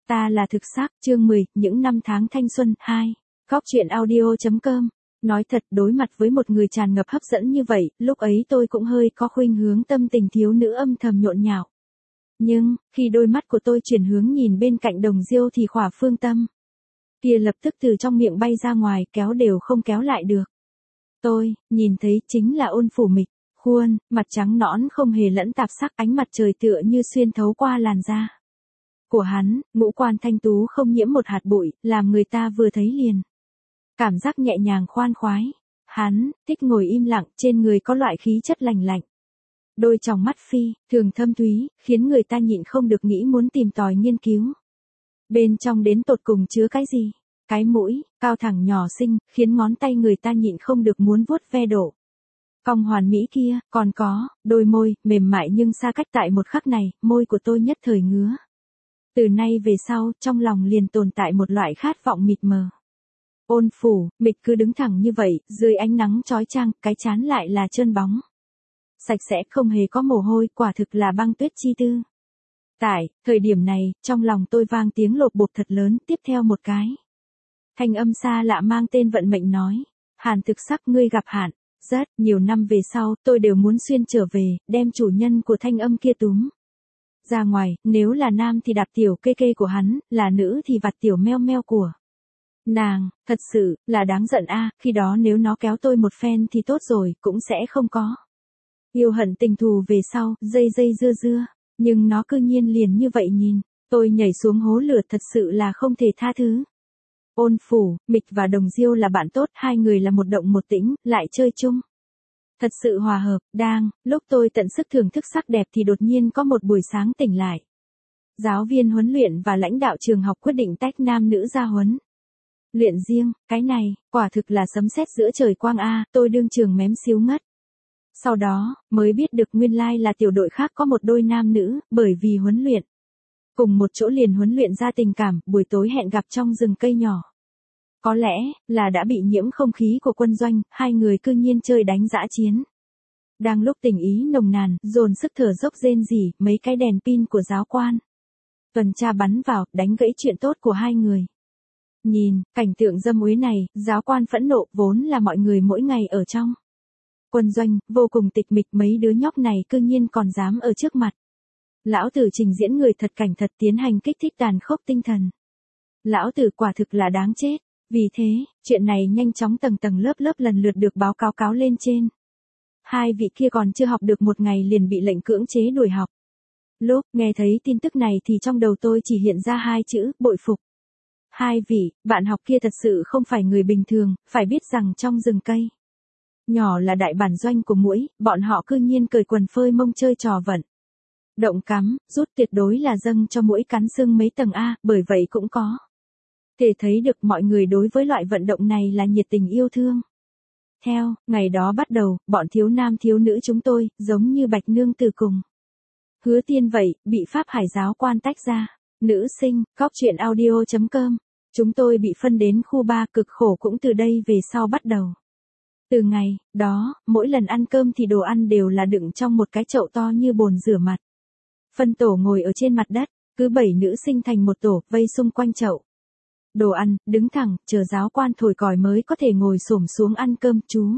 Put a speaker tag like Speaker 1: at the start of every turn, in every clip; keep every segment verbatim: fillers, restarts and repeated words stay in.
Speaker 1: Ta là thực xác, chương mười, những năm tháng thanh xuân, hai. Góc chuyện audio chấm com. Nói thật, đối mặt với một người tràn ngập hấp dẫn như vậy, lúc ấy tôi cũng hơi có khuynh hướng tâm tình thiếu nữ âm thầm nhộn nhạo. Nhưng, khi đôi mắt của tôi chuyển hướng nhìn bên cạnh Đồng Diêu thì khỏa phương tâm kia lập tức từ trong miệng bay ra ngoài, kéo đều không kéo lại được. Tôi, nhìn thấy chính là Ôn Phủ Mịch, khuôn, mặt trắng nõn không hề lẫn tạp sắc, ánh mặt trời tựa như xuyên thấu qua làn da của hắn, ngũ quan thanh tú không nhiễm một hạt bụi, làm người ta vừa thấy liền cảm giác nhẹ nhàng khoan khoái. Hắn thích ngồi im lặng, trên người có loại khí chất lành lạnh. Đôi tròng mắt phi thường thâm thúy, khiến người ta nhịn không được nghĩ muốn tìm tòi nghiên cứu. Bên trong đến tột cùng chứa cái gì? Cái mũi cao thẳng nhỏ xinh, khiến ngón tay người ta nhịn không được muốn vuốt ve độ cong hoàn mỹ kia, còn có đôi môi mềm mại nhưng xa cách tại một khắc này, môi của tôi nhất thời ngứa. Từ nay về sau, trong lòng liền tồn tại một loại khát vọng mịt mờ. Ôn Phủ Mịch cứ đứng thẳng như vậy, dưới ánh nắng chói chang, cái trán lại là trơn bóng, sạch sẽ không hề có mồ hôi, quả thực là băng tuyết chi tư. Tại thời điểm này, trong lòng tôi vang tiếng lột bột thật lớn, tiếp theo một cái thanh âm xa lạ mang tên vận mệnh nói: Hàn thực sắc, ngươi gặp hạn. Rất nhiều năm về sau, tôi đều muốn xuyên trở về, đem chủ nhân của thanh âm kia túm ra ngoài, nếu là nam thì đạp tiểu kê kê của hắn, là nữ thì vặt tiểu meo meo của nàng. Thật sự là đáng giận a, khi đó nếu nó kéo tôi một phen thì tốt rồi, cũng sẽ không có yêu hận tình thù về sau, dây dây dưa dưa. Nhưng nó cư nhiên liền như vậy nhìn tôi nhảy xuống hố lửa, thật sự là không thể tha thứ. Ôn Phủ Mịch và Đồng Diêu là bạn tốt, hai người là một động một tĩnh, lại chơi chung thật sự hòa hợp. Đang lúc tôi tận sức thưởng thức sắc đẹp thì đột nhiên có một buổi sáng tỉnh lại, giáo viên huấn luyện và lãnh đạo trường học quyết định tách nam nữ ra huấn luyện riêng. Cái này quả thực là sấm sét giữa trời quang a, tôi đương trường mém xíu ngất. Sau đó mới biết được nguyên lai là tiểu đội khác có một đôi nam nữ, bởi vì huấn luyện cùng một chỗ liền huấn luyện ra tình cảm, buổi tối hẹn gặp trong rừng cây nhỏ. Có lẽ là đã bị nhiễm không khí của quân doanh, hai người cư nhiên chơi đánh dã chiến. Đang lúc tình ý nồng nàn, dồn sức thở dốc rên rỉ, mấy cái đèn pin của giáo quan tuần tra bắn vào, đánh gãy chuyện tốt của hai người. Nhìn cảnh tượng dâm uế này, giáo quan phẫn nộ, vốn là mọi người mỗi ngày ở trong quân doanh, vô cùng tịch mịch, mấy đứa nhóc này cư nhiên còn dám ở trước mặt lão tử trình diễn người thật cảnh thật, tiến hành kích thích tàn khốc tinh thần. Lão tử quả thực là đáng chết. Vì thế, chuyện này nhanh chóng tầng tầng lớp lớp lần lượt được báo cáo cáo lên trên. Hai vị kia còn chưa học được một ngày liền bị lệnh cưỡng chế đuổi học. Lúc nghe thấy tin tức này thì trong đầu tôi chỉ hiện ra hai chữ: bội phục. Hai vị bạn học kia thật sự không phải người bình thường, phải biết rằng trong rừng cây nhỏ là đại bản doanh của muỗi, bọn họ cư nhiên cởi quần phơi mông chơi trò vận động cắm rút, tuyệt đối là dâng cho muỗi cắn xương mấy tầng a, bởi vậy cũng có thể thấy được mọi người đối với loại vận động này là nhiệt tình yêu thương. Theo ngày đó bắt đầu, bọn thiếu nam thiếu nữ chúng tôi, giống như Bạch Nương Tử cùng Hứa Tiên vậy, bị Pháp Hải giáo quan tách ra. Nữ sinh, góc chuyện audio chấm com. Chúng tôi bị phân đến khu ba, cực khổ cũng từ đây về sau bắt đầu. Từ ngày đó, mỗi lần ăn cơm thì đồ ăn đều là đựng trong một cái chậu to như bồn rửa mặt. Phân tổ ngồi ở trên mặt đất, cứ bảy nữ sinh thành một tổ, vây xung quanh chậu đồ ăn, đứng thẳng, chờ giáo quan thổi còi mới có thể ngồi xổm xuống ăn cơm. Chú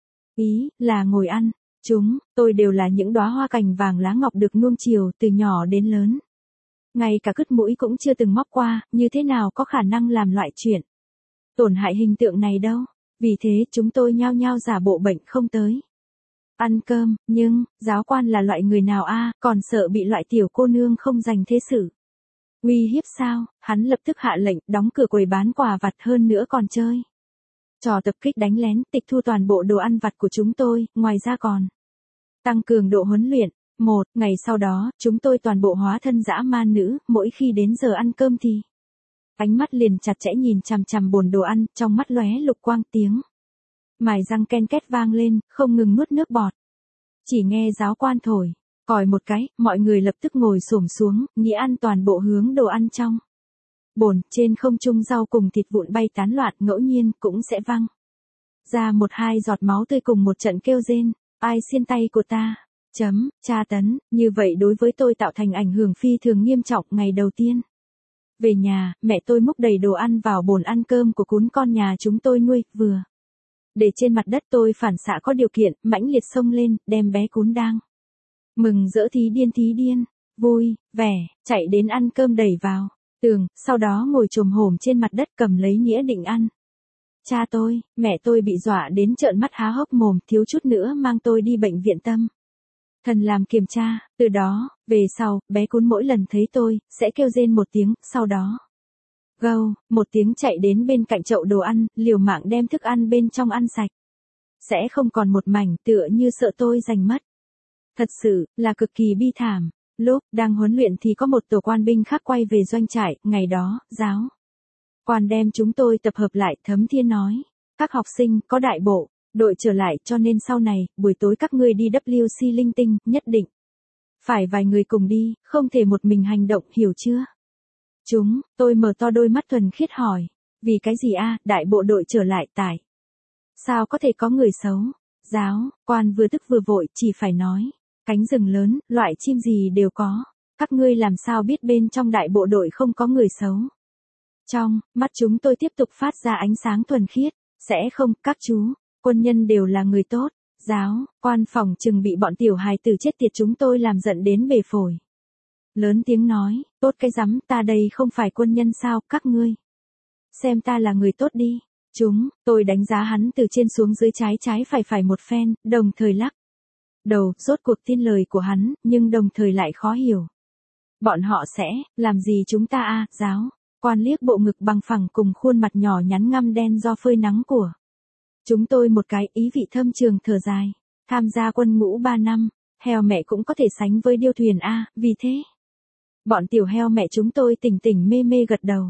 Speaker 1: ý là ngồi ăn. Chúng tôi đều là những đóa hoa cành vàng lá ngọc được nuông chiều từ nhỏ đến lớn. Ngay cả cứt mũi cũng chưa từng móc qua, như thế nào có khả năng làm loại chuyện tổn hại hình tượng này đâu. Vì thế chúng tôi nhao nhao giả bộ bệnh không tới ăn cơm. Nhưng giáo quan là loại người nào a, còn sợ bị loại tiểu cô nương không dành thế xử uy hiếp sao? Hắn lập tức hạ lệnh đóng cửa quầy bán quà vặt, hơn nữa còn chơi trò tập kích đánh lén, tịch thu toàn bộ đồ ăn vặt của chúng tôi, ngoài ra còn tăng cường độ huấn luyện. Một ngày sau đó, chúng tôi toàn bộ hóa thân dã man nữ, mỗi khi đến giờ ăn cơm thì ánh mắt liền chặt chẽ nhìn chằm chằm bồn đồ ăn, trong mắt lóe lục quang, tiếng mài răng ken két vang lên, không ngừng nuốt nước bọt. Chỉ nghe giáo quan thổi còi một cái, mọi người lập tức ngồi xổm xuống, nghĩa ăn toàn bộ hướng đồ ăn trong bồn. Trên không trung rau cùng thịt vụn bay tán loạn, ngẫu nhiên cũng sẽ văng ra một hai giọt máu tươi cùng một trận kêu rên: ai xiên tay của ta? Chấm, tra tấn. Như vậy đối với tôi tạo thành ảnh hưởng phi thường nghiêm trọng ngày đầu tiên. Về nhà, mẹ tôi múc đầy đồ ăn vào bồn ăn cơm của cún con nhà chúng tôi nuôi, vừa để trên mặt đất tôi phản xạ có điều kiện, mãnh liệt xông lên, đem bé cún đang mừng rỡ thí điên thí điên, vui, vẻ, chạy đến ăn cơm đẩy vào tường, sau đó ngồi chồm hổm trên mặt đất cầm lấy nhĩa định ăn. Cha tôi, mẹ tôi bị dọa đến trợn mắt há hốc mồm, thiếu chút nữa mang tôi đi bệnh viện tâm thần làm kiểm tra. Từ đó, về sau, bé cún mỗi lần thấy tôi, sẽ kêu rên một tiếng, sau đó gâu, một tiếng chạy đến bên cạnh chậu đồ ăn, liều mạng đem thức ăn bên trong ăn sạch. Sẽ không còn một mảnh, tựa như sợ tôi giành mất. Thật sự, là cực kỳ bi thảm. Lúc đang huấn luyện thì có một tổ quan binh khác quay về doanh trại, ngày đó, giáo quan đem chúng tôi tập hợp lại, Thấm Thiên nói. Các học sinh, có đại bộ đội trở lại, cho nên sau này, buổi tối các ngươi đi vê kép xê linh tinh, nhất định phải vài người cùng đi, không thể một mình hành động, hiểu chưa? Chúng, tôi mở to đôi mắt thuần khiết hỏi. Vì cái gì a? Đại bộ đội trở lại tại sao có thể có người xấu? Giáo quan vừa tức vừa vội, chỉ phải nói. Cánh rừng lớn, loại chim gì đều có. Các ngươi làm sao biết bên trong đại bộ đội không có người xấu? Trong mắt chúng tôi tiếp tục phát ra ánh sáng thuần khiết. Sẽ không, các chú, quân nhân đều là người tốt. Giáo quan phòng chừng bị bọn tiểu hài tử chết tiệt chúng tôi làm giận đến bể phổi. Lớn tiếng nói, tốt cái rắm, ta đây không phải quân nhân sao, các ngươi xem ta là người tốt đi. Chúng, tôi đánh giá hắn từ trên xuống dưới, trái trái phải phải một phen, đồng thời lắc đầu, rốt cuộc tin lời của hắn, nhưng đồng thời lại khó hiểu. Bọn họ sẽ làm gì chúng ta a? Giáo quan liếc bộ ngực bằng phẳng cùng khuôn mặt nhỏ nhắn ngăm đen do phơi nắng của chúng tôi một cái, ý vị thâm trường thở dài. Tham gia quân ngũ ba năm, heo mẹ cũng có thể sánh với điêu thuyền a, vì thế bọn tiểu heo mẹ chúng tôi tỉnh tỉnh mê mê gật đầu.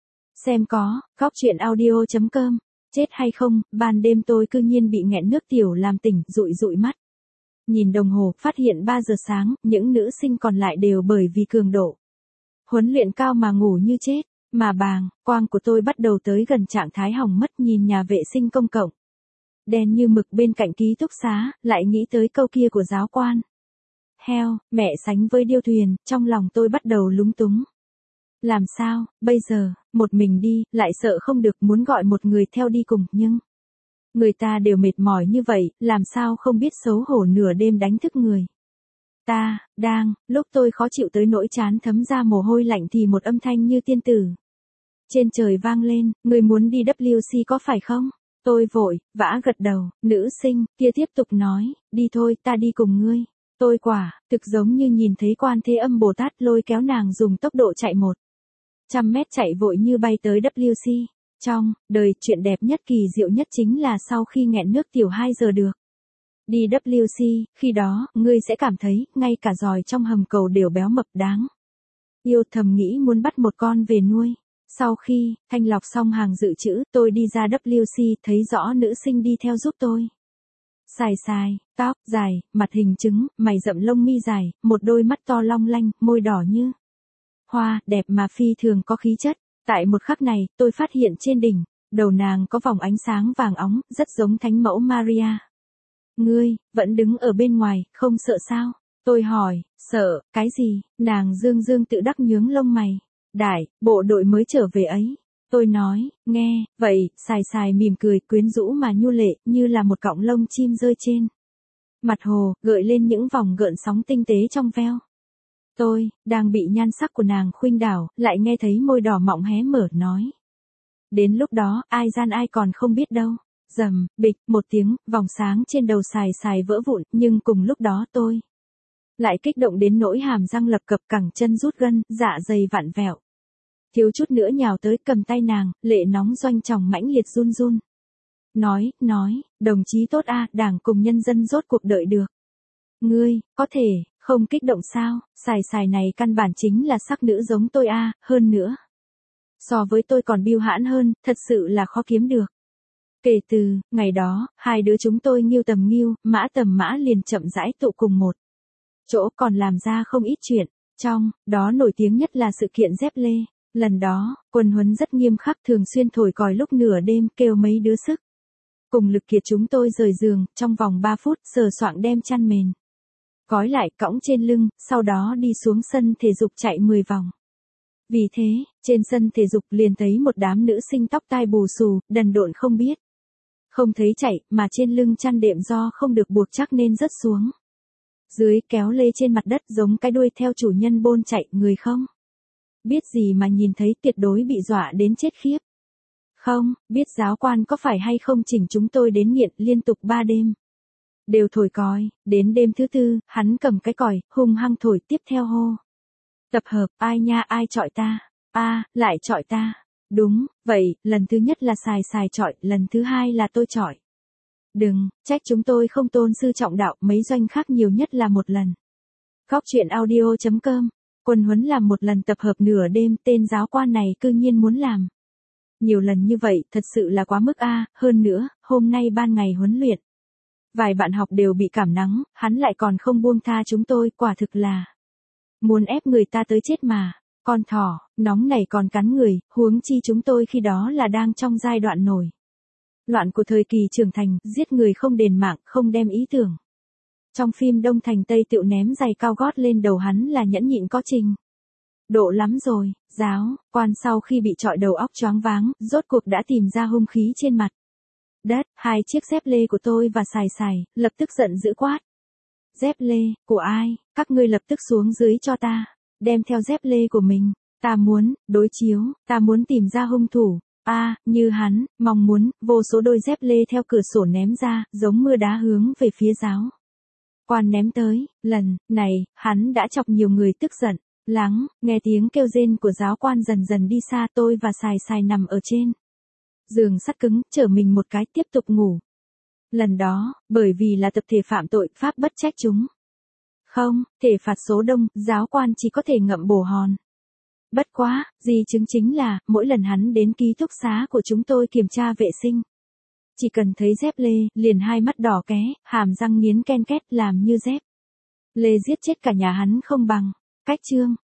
Speaker 1: Xem có, góc truyện audio chấm com. Chết hay không, ban đêm tôi cư nhiên bị nghẹn nước tiểu làm tỉnh, dụi dụi mắt. Nhìn đồng hồ, phát hiện ba giờ sáng, những nữ sinh còn lại đều bởi vì cường độ huấn luyện cao mà ngủ như chết. Mà bàng quang của tôi bắt đầu tới gần trạng thái hỏng mất, nhìn nhà vệ sinh công cộng đen như mực bên cạnh ký túc xá, lại nghĩ tới câu kia của giáo quan. Heo, mẹ sánh với điêu thuyền, trong lòng tôi bắt đầu lúng túng. Làm sao, bây giờ, một mình đi, lại sợ không được, muốn gọi một người theo đi cùng, nhưng người ta đều mệt mỏi như vậy, làm sao không biết xấu hổ nửa đêm đánh thức người ta. Đang, lúc tôi khó chịu tới nỗi chán thấm ra mồ hôi lạnh thì một âm thanh như tiên tử trên trời vang lên, người muốn đi vê kép xê có phải không? Tôi vội, vã gật đầu, nữ sinh kia tiếp tục nói, đi thôi, ta đi cùng ngươi. Tôi quả, thực giống như nhìn thấy Quan Thế Âm Bồ Tát lôi kéo nàng dùng tốc độ chạy một trăm mét chạy vội như bay tới vê kép xê. Trong đời, chuyện đẹp nhất kỳ diệu nhất chính là sau khi nghẹn nước tiểu hai giờ được đi vê kép xê, khi đó, ngươi sẽ cảm thấy, ngay cả giòi trong hầm cầu đều béo mập đáng yêu, thầm nghĩ muốn bắt một con về nuôi. Sau khi thanh lọc xong hàng dự trữ, tôi đi ra vê kép xê, thấy rõ nữ sinh đi theo giúp tôi. Xài xài, tóc dài, mặt hình trứng, mày rậm lông mi dài, một đôi mắt to long lanh, môi đỏ như hoa, đẹp mà phi thường có khí chất. Tại một khắc này, tôi phát hiện trên đỉnh đầu nàng có vòng ánh sáng vàng óng, rất giống Thánh mẫu Maria. Ngươi vẫn đứng ở bên ngoài, không sợ sao? Tôi hỏi. Sợ cái gì? Nàng dương dương tự đắc nhướng lông mày. Đại bộ đội mới trở về ấy. Tôi nói. Nghe vậy, xài xài mỉm cười, quyến rũ mà nhu lệ, như là một cọng lông chim rơi trên mặt hồ, gợi lên những vòng gợn sóng tinh tế trong veo. Tôi đang bị nhan sắc của nàng khuynh đảo, lại nghe thấy môi đỏ mọng hé mở, nói. Đến lúc đó, ai gian ai còn không biết đâu. Rầm, bịch, một tiếng, vòng sáng trên đầu xài xài vỡ vụn, nhưng cùng lúc đó tôi lại kích động đến nỗi hàm răng lập cập, cẳng chân rút gân, dạ dày vặn vẹo. Thiếu chút nữa nhào tới, cầm tay nàng, lệ nóng doanh tròng mãnh liệt run run. Nói, nói, đồng chí tốt a, Đảng cùng nhân dân rốt cuộc đợi được. Ngươi, có thể, không kích động sao? Xài xài này căn bản chính là sắc nữ giống tôi a, hơn nữa. So với tôi còn biêu hãn hơn, thật sự là khó kiếm được. Kể từ ngày đó, hai đứa chúng tôi nghiêu tầm nghiêu, mã tầm mã liền chậm rãi tụ cùng một chỗ, còn làm ra không ít chuyện. Trong đó nổi tiếng nhất là sự kiện dép lê. Lần đó, quân huấn rất nghiêm khắc, thường xuyên thổi còi lúc nửa đêm, kêu mấy đứa sức cùng lực kiệt chúng tôi rời giường, trong vòng ba phút, sờ soạng đem chăn mền gói lại, cõng trên lưng, sau đó đi xuống sân thể dục chạy mười vòng. Vì thế, trên sân thể dục liền thấy một đám nữ sinh tóc tai bù xù, đần độn không biết. Không thấy chạy, mà trên lưng chăn đệm do không được buộc chắc nên rớt xuống. Dưới kéo lê trên mặt đất giống cái đuôi theo chủ nhân bôn chạy, người không biết gì mà nhìn thấy tuyệt đối bị dọa đến chết khiếp. Không biết giáo quan có phải hay không chỉnh chúng tôi đến nghiện liên tục ba đêm. Đều thổi còi, đến đêm thứ tư, hắn cầm cái còi, hung hăng thổi tiếp theo hô. Tập hợp, ai nha ai chọi ta, a lại chọi ta. Đúng, vậy, lần thứ nhất là xài xài chọi, lần thứ hai là tôi chọi. Đừng, trách chúng tôi không tôn sư trọng đạo, mấy doanh khác nhiều nhất là một lần. Góc truyện audio.com, quân huấn làm một lần tập hợp nửa đêm, tên giáo quan này cư nhiên muốn làm. Nhiều lần như vậy, thật sự là quá mức a, hơn nữa, hôm nay ban ngày huấn luyện. Vài bạn học đều bị cảm nắng, hắn lại còn không buông tha chúng tôi, quả thực là muốn ép người ta tới chết mà. Con thỏ, nóng này còn cắn người, huống chi chúng tôi khi đó là đang trong giai đoạn nổi loạn của thời kỳ trưởng thành, giết người không đền mạng, không đem ý tưởng. Trong phim Đông Thành Tây Tựu ném giày cao gót lên đầu hắn là nhẫn nhịn có trình độ lắm rồi. Giáo quan sau khi bị chọi đầu óc choáng váng, rốt cuộc đã tìm ra hung khí trên mặt đất, hai chiếc dép lê của tôi và xài xài, lập tức giận dữ quát. Dép lê, của ai, các ngươi lập tức xuống dưới cho ta, đem theo dép lê của mình, ta muốn, đối chiếu, ta muốn tìm ra hung thủ, a như hắn, mong muốn, vô số đôi dép lê theo cửa sổ ném ra, giống mưa đá hướng về phía giáo quan ném tới, lần này, hắn đã chọc nhiều người tức giận. Lắng, nghe tiếng kêu rên của giáo quan dần dần đi xa, tôi và xài xài nằm ở trên giường sắt cứng, chở mình một cái tiếp tục ngủ. Lần đó, bởi vì là tập thể phạm tội, pháp bất trách chúng. Không, thể phạt số đông, giáo quan chỉ có thể ngậm bồ hòn. Bất quá, di chứng chính là, mỗi lần hắn đến ký túc xá của chúng tôi kiểm tra vệ sinh. Chỉ cần thấy dép lê, liền hai mắt đỏ ké, hàm răng nghiến ken két làm như dép lê giết chết cả nhà hắn không bằng. Cách chương.